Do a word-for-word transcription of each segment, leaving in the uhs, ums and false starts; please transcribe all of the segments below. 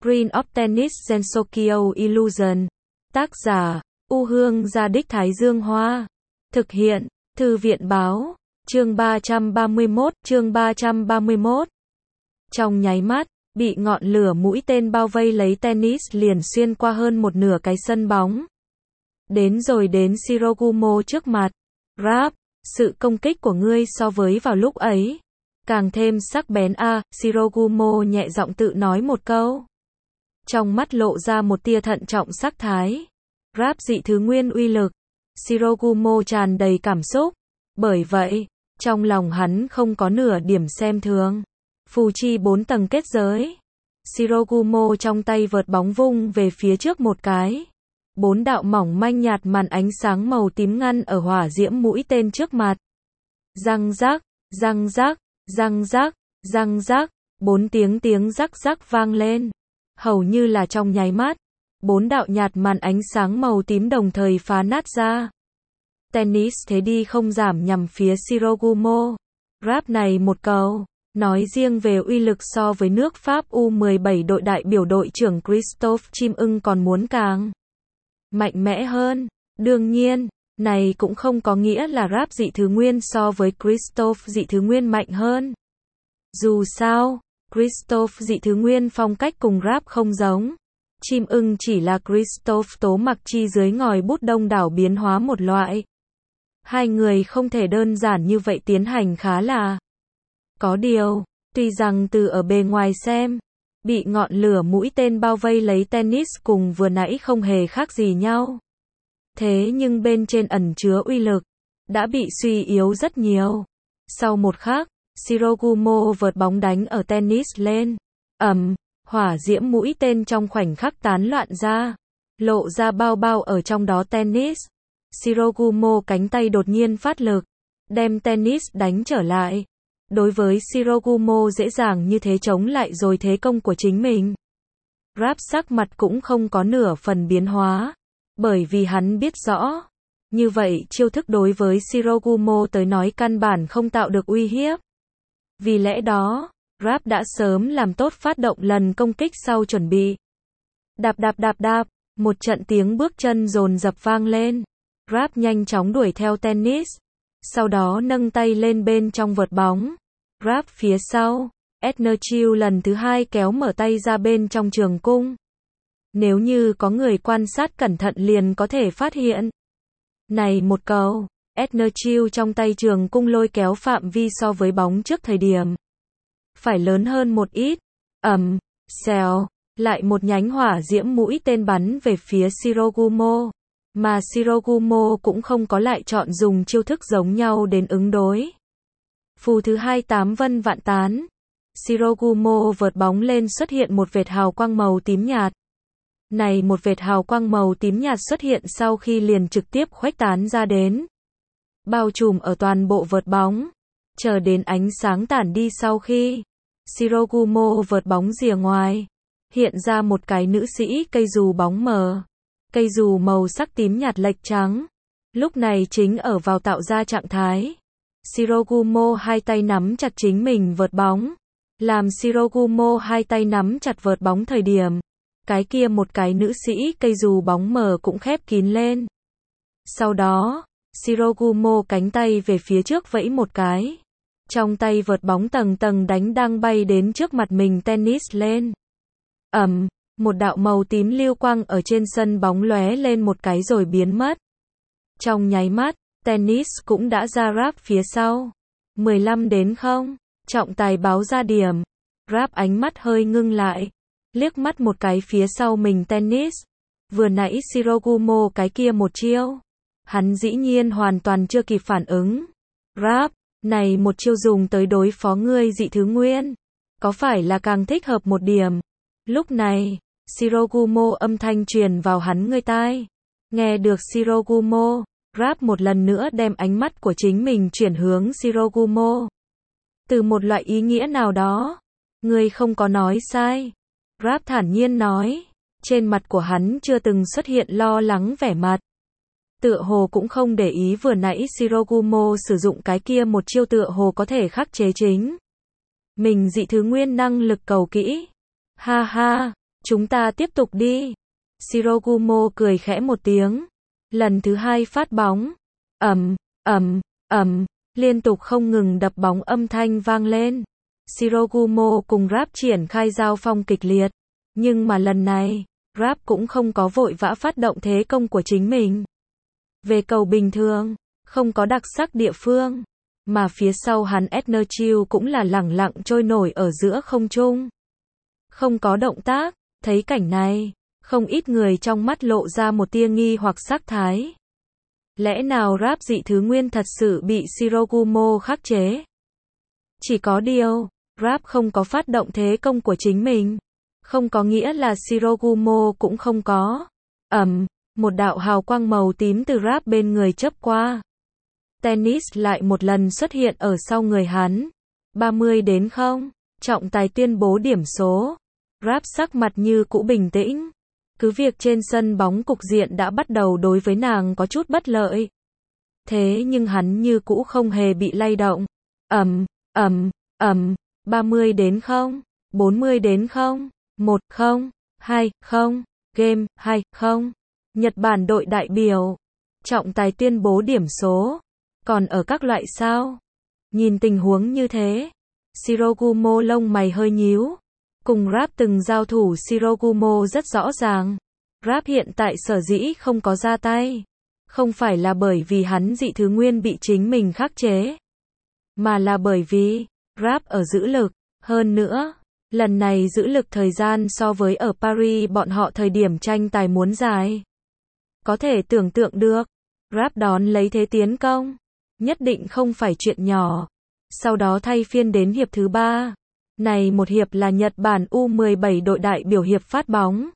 Queen of Tennis Gensokyo Illusion. Tác giả, U Hương Gia Đích Thái Dương Hoa. Thực hiện, Thư viện Báo. Chương ba trăm ba mươi mốt, chương ba trăm ba mươi mốt. Trong nháy mắt, bị ngọn lửa mũi tên bao vây lấy tennis liền xuyên qua hơn một nửa cái sân bóng. Đến rồi đến Shirogumo trước mặt. Rap, sự công kích của ngươi so với vào lúc ấy càng thêm sắc bén a, à, Shirogumo nhẹ giọng tự nói một câu. Trong mắt lộ ra một tia thận trọng sắc thái. Rap dị thứ nguyên uy lực. Shirogumo tràn đầy cảm xúc. Bởi vậy, trong lòng hắn không có nửa điểm xem thường. Phù chi bốn tầng kết giới. Shirogumo trong tay vợt bóng vung về phía trước một cái. Bốn đạo mỏng manh nhạt màn ánh sáng màu tím ngăn ở hỏa diễm mũi tên trước mặt. Răng rắc, răng rắc, răng rắc, răng rắc, bốn tiếng tiếng rắc rắc vang lên. Hầu như là trong nháy mắt, bốn đạo nhạt màn ánh sáng màu tím đồng thời phá nát ra. Tennis thế đi không giảm nhằm phía Shirogumo. Rap này một câu, nói riêng về uy lực so với nước Pháp U mười bảy đội đại biểu đội trưởng Christophe Chim ưng còn muốn càng mạnh mẽ hơn. Đương nhiên, này cũng không có nghĩa là Rap dị thứ nguyên so với Christophe dị thứ nguyên mạnh hơn. Dù sao, Christophe dị thứ nguyên phong cách cùng Rap không giống. Chim ưng chỉ là Christophe tố mặc chi dưới ngòi bút đông đảo biến hóa một loại. Hai người không thể đơn giản như vậy tiến hành khá là. Có điều, tuy rằng từ ở bề ngoài xem, bị ngọn lửa mũi tên bao vây lấy tennis cùng vừa nãy không hề khác gì nhau. Thế nhưng bên trên ẩn chứa uy lực, đã bị suy yếu rất nhiều. Sau một khắc, Shirogumo vợt bóng đánh ở tennis lên. Ầm, hỏa diễm mũi tên trong khoảnh khắc tán loạn ra, lộ ra bao bao ở trong đó tennis. Shirogumo cánh tay đột nhiên phát lực, đem tennis đánh trở lại. Đối với Shirogumo dễ dàng như thế chống lại rồi thế công của chính mình. Rap sắc mặt cũng không có nửa phần biến hóa, bởi vì hắn biết rõ, như vậy chiêu thức đối với Shirogumo tới nói căn bản không tạo được uy hiếp. Vì lẽ đó, Rap đã sớm làm tốt phát động lần công kích sau chuẩn bị. Đạp đạp đạp đạp, một trận tiếng bước chân dồn dập vang lên. Rap nhanh chóng đuổi theo tennis, sau đó nâng tay lên bên trong vợt bóng. Rap phía sau, Etnerchill lần thứ hai kéo mở tay ra bên trong trường cung. Nếu như có người quan sát cẩn thận liền có thể phát hiện. Này một câu, Etnerchill trong tay trường cung lôi kéo phạm vi so với bóng trước thời điểm phải lớn hơn một ít. Ầm, xèo, lại một nhánh hỏa diễm mũi tên bắn về phía Shirogumo. Mà Shirogumo cũng không có lại chọn dùng chiêu thức giống nhau đến ứng đối. Phù thứ hai tám vân vạn tán. Shirogumo vợt bóng lên xuất hiện một vệt hào quang màu tím nhạt. Này một vệt hào quang màu tím nhạt xuất hiện sau khi liền trực tiếp khuếch tán ra đến. Bao trùm ở toàn bộ vợt bóng. Chờ đến ánh sáng tản đi sau khi Shirogumo vợt bóng rìa ngoài. Hiện ra một cái nữ sĩ cây dù bóng mờ. Cây dù màu sắc tím nhạt lệch trắng. Lúc này chính ở vào tạo ra trạng thái. Shirogumo hai tay nắm chặt chính mình vợt bóng. Làm Shirogumo hai tay nắm chặt vợt bóng thời điểm. Cái kia một cái nữ sĩ cây dù bóng mờ cũng khép kín lên. Sau đó, Shirogumo cánh tay về phía trước vẫy một cái. Trong tay vợt bóng tầng tầng đánh đang bay đến trước mặt mình tennis lên. Ầm. Một đạo màu tím lưu quang ở trên sân bóng lóe lên một cái rồi biến mất. Trong nháy mắt, tennis cũng đã ra Rap phía sau. mười lăm đến không, trọng tài báo ra điểm. Rap ánh mắt hơi ngưng lại, liếc mắt một cái phía sau mình tennis. Vừa nãy Shirogumo cái kia một chiêu, hắn dĩ nhiên hoàn toàn chưa kịp phản ứng. Rap, này một chiêu dùng tới đối phó ngươi dị thứ nguyên, có phải là càng thích hợp một điểm? Lúc này, Shirogumo âm thanh truyền vào hắn người tai. Nghe được Shirogumo, Rap một lần nữa đem ánh mắt của chính mình chuyển hướng Shirogumo. Từ một loại ý nghĩa nào đó, ngươi không có nói sai. Rap thản nhiên nói, trên mặt của hắn chưa từng xuất hiện lo lắng vẻ mặt. Tựa hồ cũng không để ý vừa nãy Shirogumo sử dụng cái kia một chiêu tựa hồ có thể khắc chế chính mình dị thứ nguyên năng lực cầu kỹ. Ha ha, Chúng ta tiếp tục đi. Shirogumo cười khẽ một tiếng. Lần thứ hai phát bóng. Ầm, ầm, ầm, liên tục không ngừng đập bóng âm thanh vang lên. Shirogumo cùng Rap triển khai giao phong kịch liệt. Nhưng mà lần này, Rap cũng không có vội vã phát động thế công của chính mình. Về cầu bình thường, không có đặc sắc địa phương. Mà phía sau hắn Etherchill cũng là lẳng lặng trôi nổi ở giữa không trung. Không có động tác, thấy cảnh này, không ít người trong mắt lộ ra một tia nghi hoặc sắc thái. Lẽ nào Rap dị thứ nguyên thật sự bị Shirogumo khắc chế? Chỉ có điều, Rap không có phát động thế công của chính mình. Không có nghĩa là Shirogumo cũng không có. Ầm, một đạo hào quang màu tím từ Rap bên người chớp qua. Tennis lại một lần xuất hiện ở sau người hắn. ba mươi đến không, trọng tài tuyên bố điểm số. Rap sắc mặt như cũ bình tĩnh. Cứ việc trên sân bóng cục diện đã bắt đầu đối với nàng có chút bất lợi. Thế nhưng hắn như cũ không hề bị lay động. Ầm, ầm, ầm, ba mươi đến không, bốn mươi đến không, một không, hai không, game hai không. Nhật Bản đội đại biểu. Trọng tài tuyên bố điểm số. Còn ở các loại sao? Nhìn tình huống như thế, Shirogumo lông mày hơi nhíu. Cùng Rap từng giao thủ Shirogumo rất rõ ràng. Rap hiện tại sở dĩ không có ra tay. Không phải là bởi vì hắn dị thứ nguyên bị chính mình khắc chế. Mà là bởi vì, Rap ở giữ lực. Hơn nữa, lần này giữ lực thời gian so với ở Paris bọn họ thời điểm tranh tài muốn dài. Có thể tưởng tượng được, Rap đón lấy thế tiến công. Nhất định không phải chuyện nhỏ. Sau đó thay phiên đến hiệp thứ ba. Này một hiệp là Nhật Bản U mười bảy đội đại biểu hiệp phát bóng.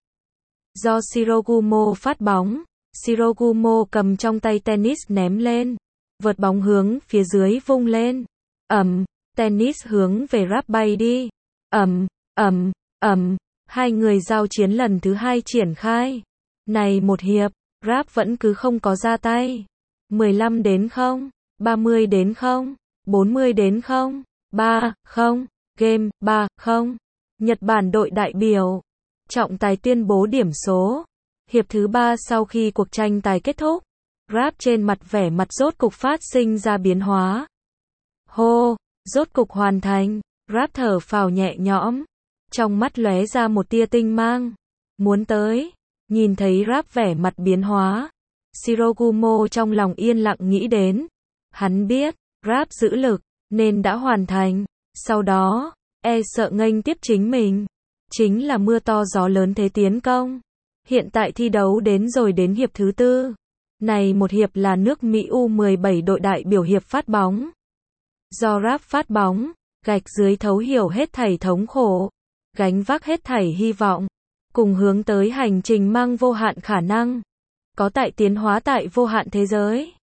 Do Shirogumo phát bóng, Shirogumo cầm trong tay tennis ném lên. Vợt bóng hướng phía dưới vung lên. Ầm, tennis hướng về Rap bay đi. Ầm, ầm, ầm, hai người giao chiến lần thứ hai triển khai. Này một hiệp, Rap vẫn cứ không có ra tay. mười lăm đến không, ba mươi đến không, bốn mươi đến không, ba không, game ba không. Nhật Bản đội đại biểu. Trọng tài tuyên bố điểm số. Hiệp thứ ba sau khi cuộc tranh tài kết thúc, Rap trên mặt vẻ mặt rốt cục phát sinh ra biến hóa. Hô, rốt cục hoàn thành. Rap thở phào nhẹ nhõm. Trong mắt lóe ra một tia tinh mang. Muốn tới. Nhìn thấy Rap vẻ mặt biến hóa. Shirogumo trong lòng yên lặng nghĩ đến. Hắn biết, Rap giữ lực, nên đã hoàn thành. Sau đó, e sợ nghênh tiếp chính mình. Chính là mưa to gió lớn thế tiến công. Hiện tại thi đấu đến rồi đến hiệp thứ tư. Này một hiệp là nước Mỹ U mười bảy đội đại biểu hiệp phát bóng. Do Rap phát bóng, gạch dưới thấu hiểu hết thảy thống khổ. Gánh vác hết thảy hy vọng. Cùng hướng tới hành trình mang vô hạn khả năng. Có tại tiến hóa tại vô hạn thế giới.